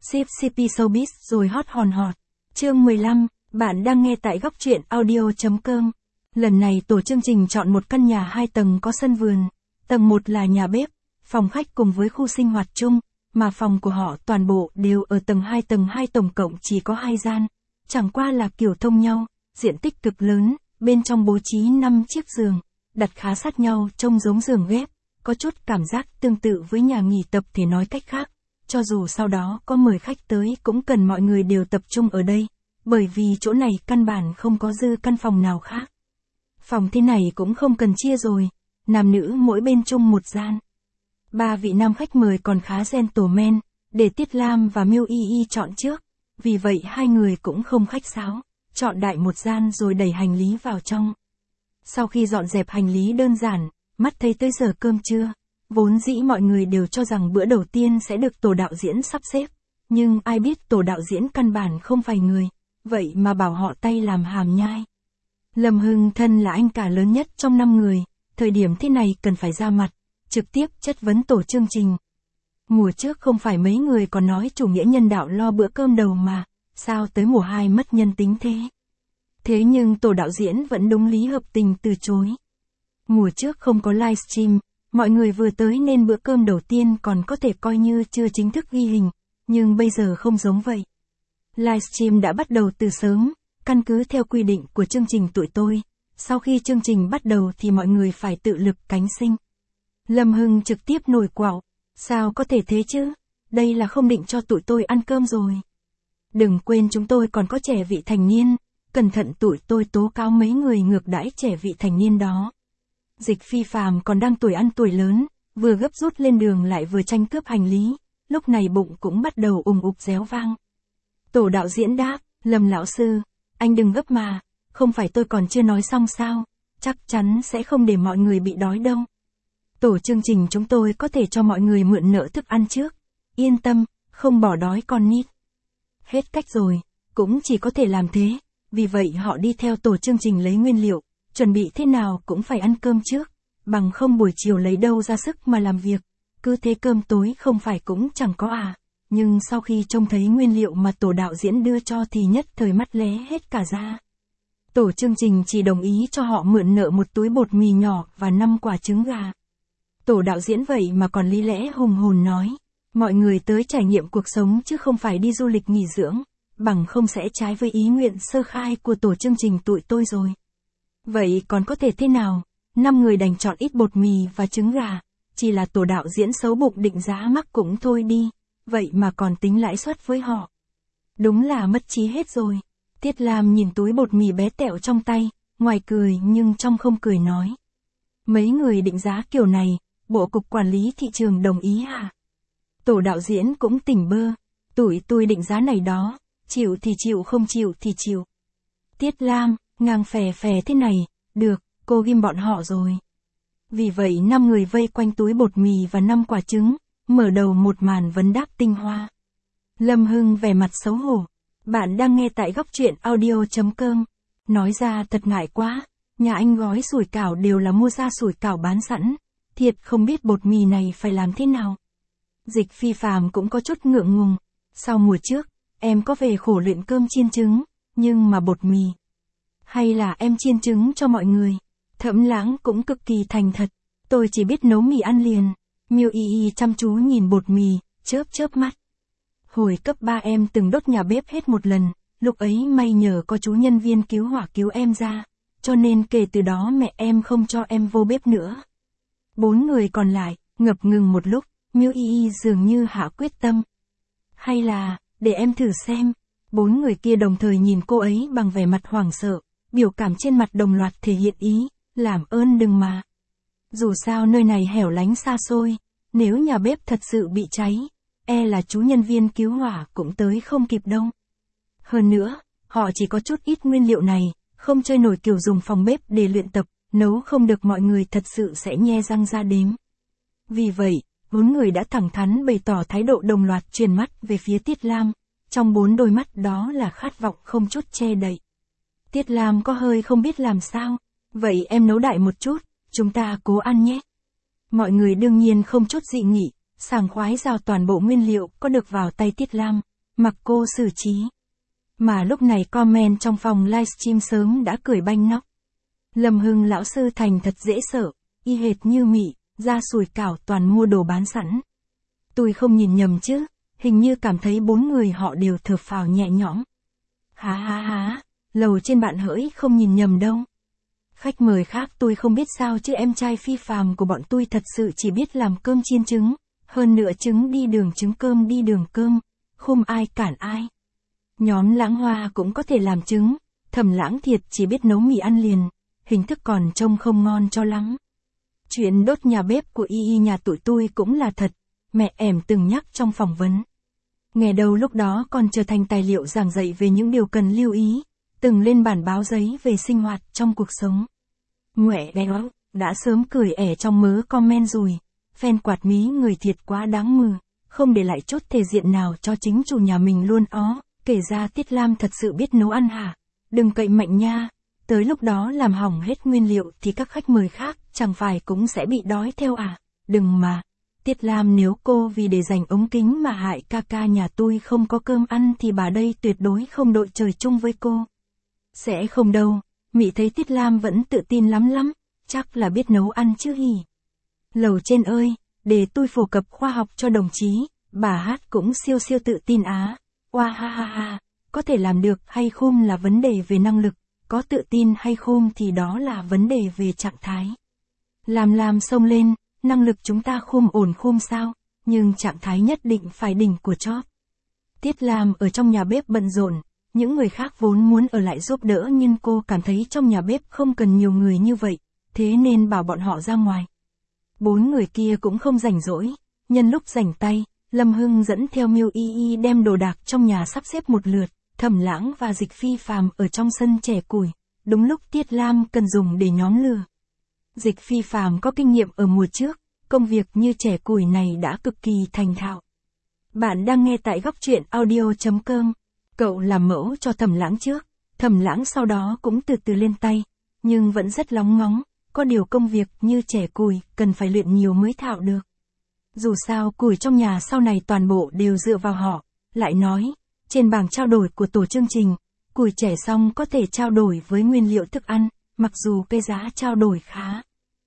Ship CP Showbiz rồi hot hòn hot. Chương 15, bạn đang nghe tại góc truyện audio.com. Lần này tổ chương trình chọn một căn nhà 2 tầng có sân vườn. Tầng 1 là nhà bếp, phòng khách cùng với khu sinh hoạt chung, mà phòng của họ toàn bộ đều ở tầng 2 tổng cộng chỉ có 2 gian. Chẳng qua là kiểu thông nhau, diện tích cực lớn, bên trong bố trí 5 chiếc giường, đặt khá sát nhau trông giống giường ghép, có chút cảm giác tương tự với nhà nghỉ tập thể nói cách khác. Cho dù sau đó có mời khách tới cũng cần mọi người đều tập trung ở đây, bởi vì chỗ này căn bản không có dư căn phòng nào khác. Phòng thế này cũng không cần chia rồi, nam nữ mỗi bên chung một gian. 3 vị nam khách mời còn khá gentleman, để Tiết Lam và Miu Y Y chọn trước, vì vậy hai người cũng không khách sáo, chọn đại một gian rồi đẩy hành lý vào trong. Sau khi dọn dẹp hành lý đơn giản, mắt thấy tới giờ cơm trưa. Vốn dĩ mọi người đều cho rằng bữa đầu tiên sẽ được tổ đạo diễn sắp xếp, nhưng ai biết tổ đạo diễn căn bản không phải người, vậy mà bảo họ tay làm hàm nhai. Lâm Hưng thân là anh cả lớn nhất trong 5 người, thời điểm thế này cần phải ra mặt, trực tiếp chất vấn tổ chương trình. Mùa trước không phải mấy người còn nói chủ nghĩa nhân đạo lo bữa cơm đầu mà, sao tới mùa 2 mất nhân tính thế? Thế nhưng tổ đạo diễn vẫn đúng lý hợp tình từ chối. Mùa trước không có livestream, mọi người vừa tới nên bữa cơm đầu tiên còn có thể coi như chưa chính thức ghi hình, nhưng bây giờ không giống vậy. Livestream đã bắt đầu từ sớm, căn cứ theo quy định của chương trình tụi tôi, sau khi chương trình bắt đầu thì mọi người phải tự lực cánh sinh. Lâm Hưng trực tiếp nổi quạo, sao có thể thế chứ, đây là không định cho tụi tôi ăn cơm rồi. Đừng quên chúng tôi còn có trẻ vị thành niên, cẩn thận tụi tôi tố cáo mấy người ngược đãi trẻ vị thành niên đó. Dịch Phi Phàm còn đang tuổi ăn tuổi lớn, vừa gấp rút lên đường lại vừa tranh cướp hành lý, lúc này bụng cũng bắt đầu ùng ục réo vang. Tổ đạo diễn đáp, Lâm lão sư, anh đừng gấp mà, không phải tôi còn chưa nói xong sao, chắc chắn sẽ không để mọi người bị đói đâu. Tổ chương trình chúng tôi có thể cho mọi người mượn nợ thức ăn trước, yên tâm, không bỏ đói con nít. Hết cách rồi, cũng chỉ có thể làm thế, vì vậy họ đi theo tổ chương trình lấy nguyên liệu. Chuẩn bị thế nào cũng phải ăn cơm trước, bằng không buổi chiều lấy đâu ra sức mà làm việc, cứ thế cơm tối không phải cũng chẳng có à. Nhưng sau khi trông thấy nguyên liệu mà tổ đạo diễn đưa cho thì nhất thời mắt lé hết cả ra. Tổ chương trình chỉ đồng ý cho họ mượn nợ một túi bột mì nhỏ và 5 quả trứng gà. Tổ đạo diễn vậy mà còn lý lẽ hùng hồn nói, mọi người tới trải nghiệm cuộc sống chứ không phải đi du lịch nghỉ dưỡng, bằng không sẽ trái với ý nguyện sơ khai của tổ chương trình tụi tôi rồi. Vậy còn có thể thế nào, 5 người đành chọn ít bột mì và trứng gà, chỉ là tổ đạo diễn xấu bụng định giá mắc cũng thôi đi, vậy mà còn tính lãi suất với họ. Đúng là mất trí hết rồi. Tiết Lam nhìn túi bột mì bé tẹo trong tay, ngoài cười nhưng trong không cười nói. Mấy người định giá kiểu này, Bộ Cục Quản lý Thị trường đồng ý hả? Tổ đạo diễn cũng tỉnh bơ, tụi tôi định giá này đó, chịu thì chịu không chịu thì chịu. Tiết Lam, ngang phè phè thế này, được, cô ghim bọn họ rồi. Vì vậy 5 người vây quanh túi bột mì và 5 quả trứng, mở đầu một màn vấn đáp tinh hoa. Lâm Hưng vẻ mặt xấu hổ. Bạn đang nghe tại góc truyện audio.com. Nói ra thật ngại quá, nhà anh gói sủi cảo đều là mua ra sủi cảo bán sẵn, thiệt không biết bột mì này phải làm thế nào. Dịch Phi Phàm cũng có chút ngượng ngùng. Sau mùa trước, em có về khổ luyện cơm chiên trứng, nhưng mà bột mì. Hay là em chiên trứng cho mọi người. Thẩm Lãng cũng cực kỳ thành thật. Tôi chỉ biết nấu mì ăn liền. Miu Y Y chăm chú nhìn bột mì, chớp chớp mắt. Hồi cấp 3 em từng đốt nhà bếp hết một lần. Lúc ấy may nhờ có chú nhân viên cứu hỏa cứu em ra. Cho nên kể từ đó mẹ em không cho em vô bếp nữa. 4 người còn lại, ngập ngừng một lúc. Miu Y Y dường như hạ quyết tâm. Hay là, để em thử xem. 4 người kia đồng thời nhìn cô ấy bằng vẻ mặt hoảng sợ. Biểu cảm trên mặt đồng loạt thể hiện ý, làm ơn đừng mà. Dù sao nơi này hẻo lánh xa xôi, nếu nhà bếp thật sự bị cháy, e là chú nhân viên cứu hỏa cũng tới không kịp đâu. Hơn nữa, họ chỉ có chút ít nguyên liệu này, không chơi nổi kiểu dùng phòng bếp để luyện tập, nấu không được mọi người thật sự sẽ nhe răng ra đếm. Vì vậy, 4 người đã thẳng thắn bày tỏ thái độ đồng loạt truyền mắt về phía Tiết Lam, trong 4 đôi mắt đó là khát vọng không chút che đậy. Tiết Lam có hơi không biết làm sao, vậy em nấu đại một chút, chúng ta cố ăn nhé. Mọi người đương nhiên không chút dị nghị, sảng khoái giao toàn bộ nguyên liệu có được vào tay Tiết Lam, mặc cô xử trí. Mà lúc này comment trong phòng livestream sớm đã cười banh nóc. Lâm Hưng lão sư thành thật dễ sợ, y hệt như Mị, da sùi cảo toàn mua đồ bán sẵn. Tôi không nhìn nhầm chứ, hình như cảm thấy bốn người họ đều thở phào nhẹ nhõm. Há, lầu trên bạn hỡi không nhìn nhầm đâu. Khách mời khác tôi không biết sao chứ em trai phi phàm của bọn tôi thật sự chỉ biết làm cơm chiên trứng, hơn nữa trứng đi đường trứng cơm đi đường cơm, không ai cản ai. Nhóm Lãng Hoa cũng có thể làm trứng, Thẩm Lãng thiệt chỉ biết nấu mì ăn liền, hình thức còn trông không ngon cho lắm. Chuyện đốt nhà bếp của y nhà tụi tôi cũng là thật, mẹ em từng nhắc trong phỏng vấn. Nghe đầu lúc đó còn trở thành tài liệu giảng dạy về những điều cần lưu ý, từng lên bản báo giấy về sinh hoạt trong cuộc sống. Ngoẹ đéo, đã sớm cười ẻ trong mớ comment rồi, fan quạt mí người thiệt quá đáng mừ, không để lại chút thể diện nào cho chính chủ nhà mình luôn ó, kể ra Tiết Lam thật sự biết nấu ăn hả, đừng cậy mạnh nha, tới lúc đó làm hỏng hết nguyên liệu thì các khách mời khác chẳng phải cũng sẽ bị đói theo à, đừng mà. Tiết Lam nếu cô vì để dành ống kính mà hại ca ca nhà tôi không có cơm ăn thì bà đây tuyệt đối không đội trời chung với cô. Sẽ không đâu, Mị thấy Tiết Lam vẫn tự tin lắm, chắc là biết nấu ăn chứ hỉ. Lầu trên ơi, để tôi phổ cập khoa học cho đồng chí, bà hát cũng siêu tự tin á. Oa ha, có thể làm được hay không là vấn đề về năng lực, có tự tin hay không thì đó là vấn đề về trạng thái. Làm xông lên, năng lực chúng ta không ổn không sao, nhưng trạng thái nhất định phải đỉnh của chóp. Tiết Lam ở trong nhà bếp bận rộn, những người khác vốn muốn ở lại giúp đỡ nhưng cô cảm thấy trong nhà bếp không cần nhiều người như vậy, thế nên bảo bọn họ ra ngoài. Bốn người kia cũng không rảnh rỗi, nhân lúc rảnh tay, Lâm Hưng dẫn theo Miêu Y đem đồ đạc trong nhà sắp xếp một lượt, Thẩm Lãng và Dịch Phi Phàm ở trong sân chẻ củi, đúng lúc Tiết Lam cần dùng để nhóm lửa. Dịch Phi Phàm có kinh nghiệm ở mùa trước, công việc như chẻ củi này đã cực kỳ thành thạo. Bạn đang nghe tại Góc Truyện Audio.com. Cậu làm mẫu cho Thẩm Lãng trước, Thẩm Lãng sau đó cũng từ từ lên tay, nhưng vẫn rất lóng ngóng, có điều công việc như chẻ củi cần phải luyện nhiều mới thạo được. Dù sao củi trong nhà sau này toàn bộ đều dựa vào họ, lại nói, trên bảng trao đổi của tổ chương trình, củi chẻ xong có thể trao đổi với nguyên liệu thức ăn, mặc dù cái giá trao đổi khá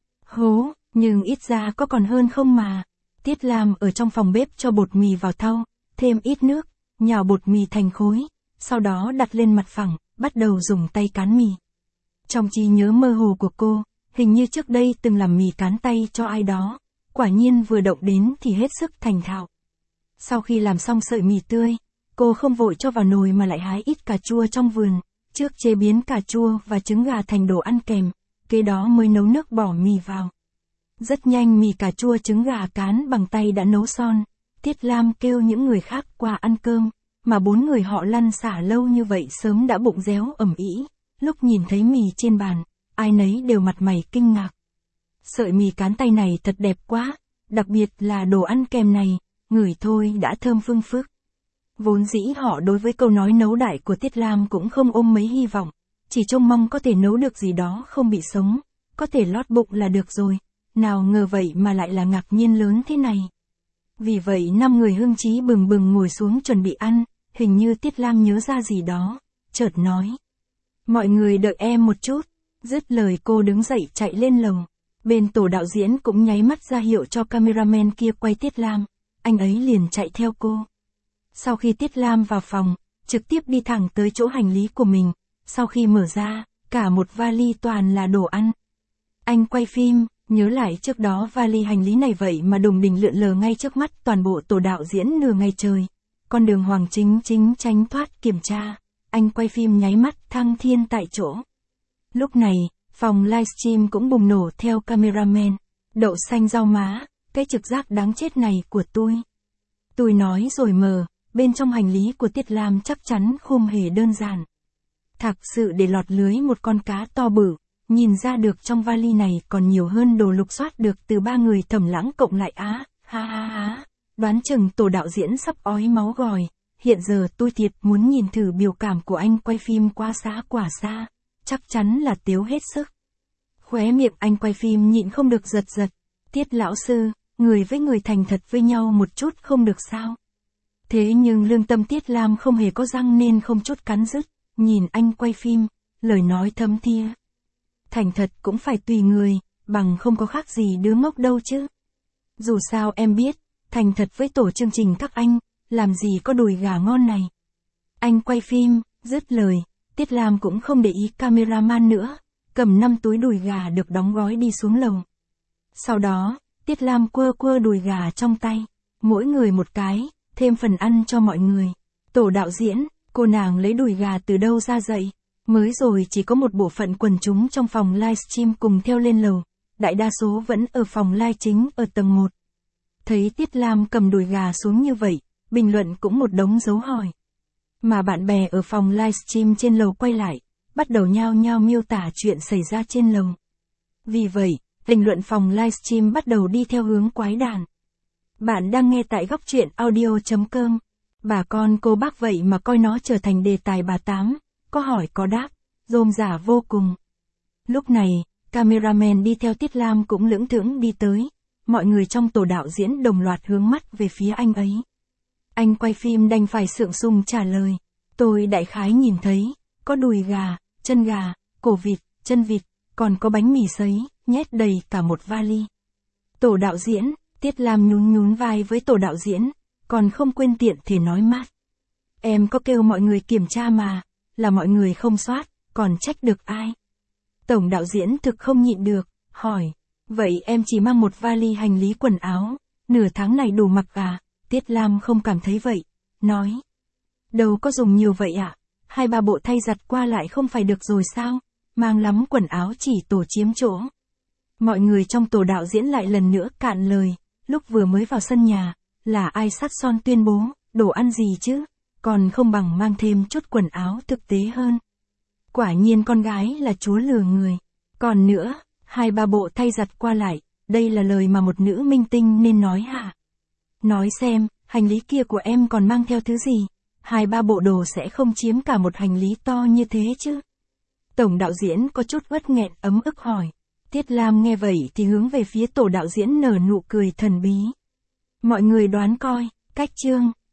hố, nhưng ít ra có còn hơn không mà. Tiết Lam ở trong phòng bếp cho bột mì vào thau, thêm ít nước, nhào bột mì thành khối, sau đó đặt lên mặt phẳng, bắt đầu dùng tay cán mì. Trong trí nhớ mơ hồ của cô, hình như trước đây từng làm mì cán tay cho ai đó, quả nhiên vừa động đến thì hết sức thành thạo. Sau khi làm xong sợi mì tươi, cô không vội cho vào nồi mà lại hái ít cà chua trong vườn, trước chế biến cà chua và trứng gà thành đồ ăn kèm, kế đó mới nấu nước bỏ mì vào. Rất nhanh mì cà chua trứng gà cán bằng tay đã nấu son, Tiết Lam kêu những người khác qua ăn cơm, mà bốn người họ lăn xả lâu như vậy sớm đã bụng réo ẩm ĩ, lúc nhìn thấy mì trên bàn, ai nấy đều mặt mày kinh ngạc. Sợi mì cán tay này thật đẹp quá, đặc biệt là đồ ăn kèm này, ngửi thôi đã thơm phưng phức. Vốn dĩ họ đối với câu nói nấu đại của Tiết Lam cũng không ôm mấy hy vọng, chỉ trông mong có thể nấu được gì đó không bị sống, có thể lót bụng là được rồi, nào ngờ vậy mà lại là ngạc nhiên lớn thế này. Vì vậy 5 người hưng trí bừng bừng ngồi xuống chuẩn bị ăn, hình như Tiết Lam nhớ ra gì đó, chợt nói. Mọi người đợi em một chút, dứt lời cô đứng dậy chạy lên lầu. Bên tổ đạo diễn cũng nháy mắt ra hiệu cho cameraman kia quay Tiết Lam, anh ấy liền chạy theo cô. Sau khi Tiết Lam vào phòng, trực tiếp đi thẳng tới chỗ hành lý của mình, sau khi mở ra, cả một vali toàn là đồ ăn. Anh quay phim, nhớ lại trước đó vali hành lý này vậy mà đùng đỉnh lượn lờ ngay trước mắt toàn bộ tổ đạo diễn nửa ngày trời. Con đường Hoàng Chính tránh thoát kiểm tra, anh quay phim nháy mắt thăng thiên tại chỗ. Lúc này, phòng livestream cũng bùng nổ theo cameraman. Đậu xanh rau má, cái trực giác đáng chết này của tôi. Tôi nói rồi mờ, bên trong hành lý của Tiết Lam chắc chắn không hề đơn giản. Thực sự để lọt lưới một con cá to bự, nhìn ra được trong vali này còn nhiều hơn đồ lục soát được từ 3 người Thẩm Lãng cộng lại á, ha. Đoán chừng tổ đạo diễn sắp ói máu gòi, hiện giờ tôi thiệt muốn nhìn thử biểu cảm của anh quay phim qua xã quả xa, chắc chắn là tiếu hết sức. Khóe miệng anh quay phim nhịn không được giật. Tiết lão sư, người với người thành thật với nhau một chút không được sao? Thế nhưng lương tâm Tiết Lam không hề có răng nên không chút cắn rứt, nhìn anh quay phim, lời nói thấm thía. Thành thật cũng phải tùy người, bằng không có khác gì đứa ngốc đâu chứ. Dù sao em biết, thành thật với tổ chương trình các anh, làm gì có đùi gà ngon này. Anh quay phim, dứt lời, Tiết Lam cũng không để ý cameraman nữa, cầm 5 túi đùi gà được đóng gói đi xuống lầu. Sau đó, Tiết Lam quơ quơ đùi gà trong tay, mỗi người một cái, thêm phần ăn cho mọi người. Tổ đạo diễn, cô nàng lấy đùi gà từ đâu ra vậy? Mới rồi chỉ có một bộ phận quần chúng trong phòng livestream cùng theo lên lầu, đại đa số vẫn ở phòng live chính ở tầng 1. Thấy Tiết Lam cầm đùi gà xuống như vậy, bình luận cũng một đống dấu hỏi. Mà bạn bè ở phòng livestream trên lầu quay lại, bắt đầu nhao nhao miêu tả chuyện xảy ra trên lầu. Vì vậy, bình luận phòng livestream bắt đầu đi theo hướng quái đản. Bạn đang nghe tại góc truyện audio.com. Bà con cô bác vậy mà coi nó trở thành đề tài bà tám, có hỏi có đáp, rôm rả vô cùng. Lúc này, cameraman đi theo Tiết Lam cũng lững thững đi tới, mọi người trong tổ đạo diễn đồng loạt hướng mắt về phía anh ấy. Anh quay phim đành phải sượng sùng trả lời, tôi đại khái nhìn thấy, có đùi gà, chân gà, cổ vịt, chân vịt, còn có bánh mì sấy, nhét đầy cả một vali. Tổ đạo diễn, Tiết Lam nhún nhún vai với tổ đạo diễn, còn không quên tiện thể nói mát. Em có kêu mọi người kiểm tra mà, là mọi người không soát, còn trách được ai? Tổng đạo diễn thực không nhịn được, hỏi, vậy em chỉ mang một vali hành lý quần áo, nửa tháng này đủ mặc à? Tiết Lam không cảm thấy vậy, nói. Đâu có dùng nhiều vậy ạ, 2-3 bộ thay giặt qua lại không phải được rồi sao, mang lắm quần áo chỉ tổ chiếm chỗ. Mọi người trong tổ đạo diễn lại lần nữa cạn lời, lúc vừa mới vào sân nhà, là ai sắt son tuyên bố, đồ ăn gì chứ, còn không bằng mang thêm chút quần áo thực tế hơn. Quả nhiên con gái là chúa lừa người. Còn nữa, 2-3 bộ thay giặt qua lại, đây là lời mà một nữ minh tinh nên nói hả? Nói xem, hành lý kia của em còn mang theo thứ gì? 2-3 bộ đồ sẽ không chiếm cả một hành lý to như thế chứ? Tổng đạo diễn có chút uất nghẹn ấm ức hỏi. Tiết Lam nghe vậy thì hướng về phía tổ đạo diễn nở nụ cười thần bí. Mọi người đoán coi, cách chương,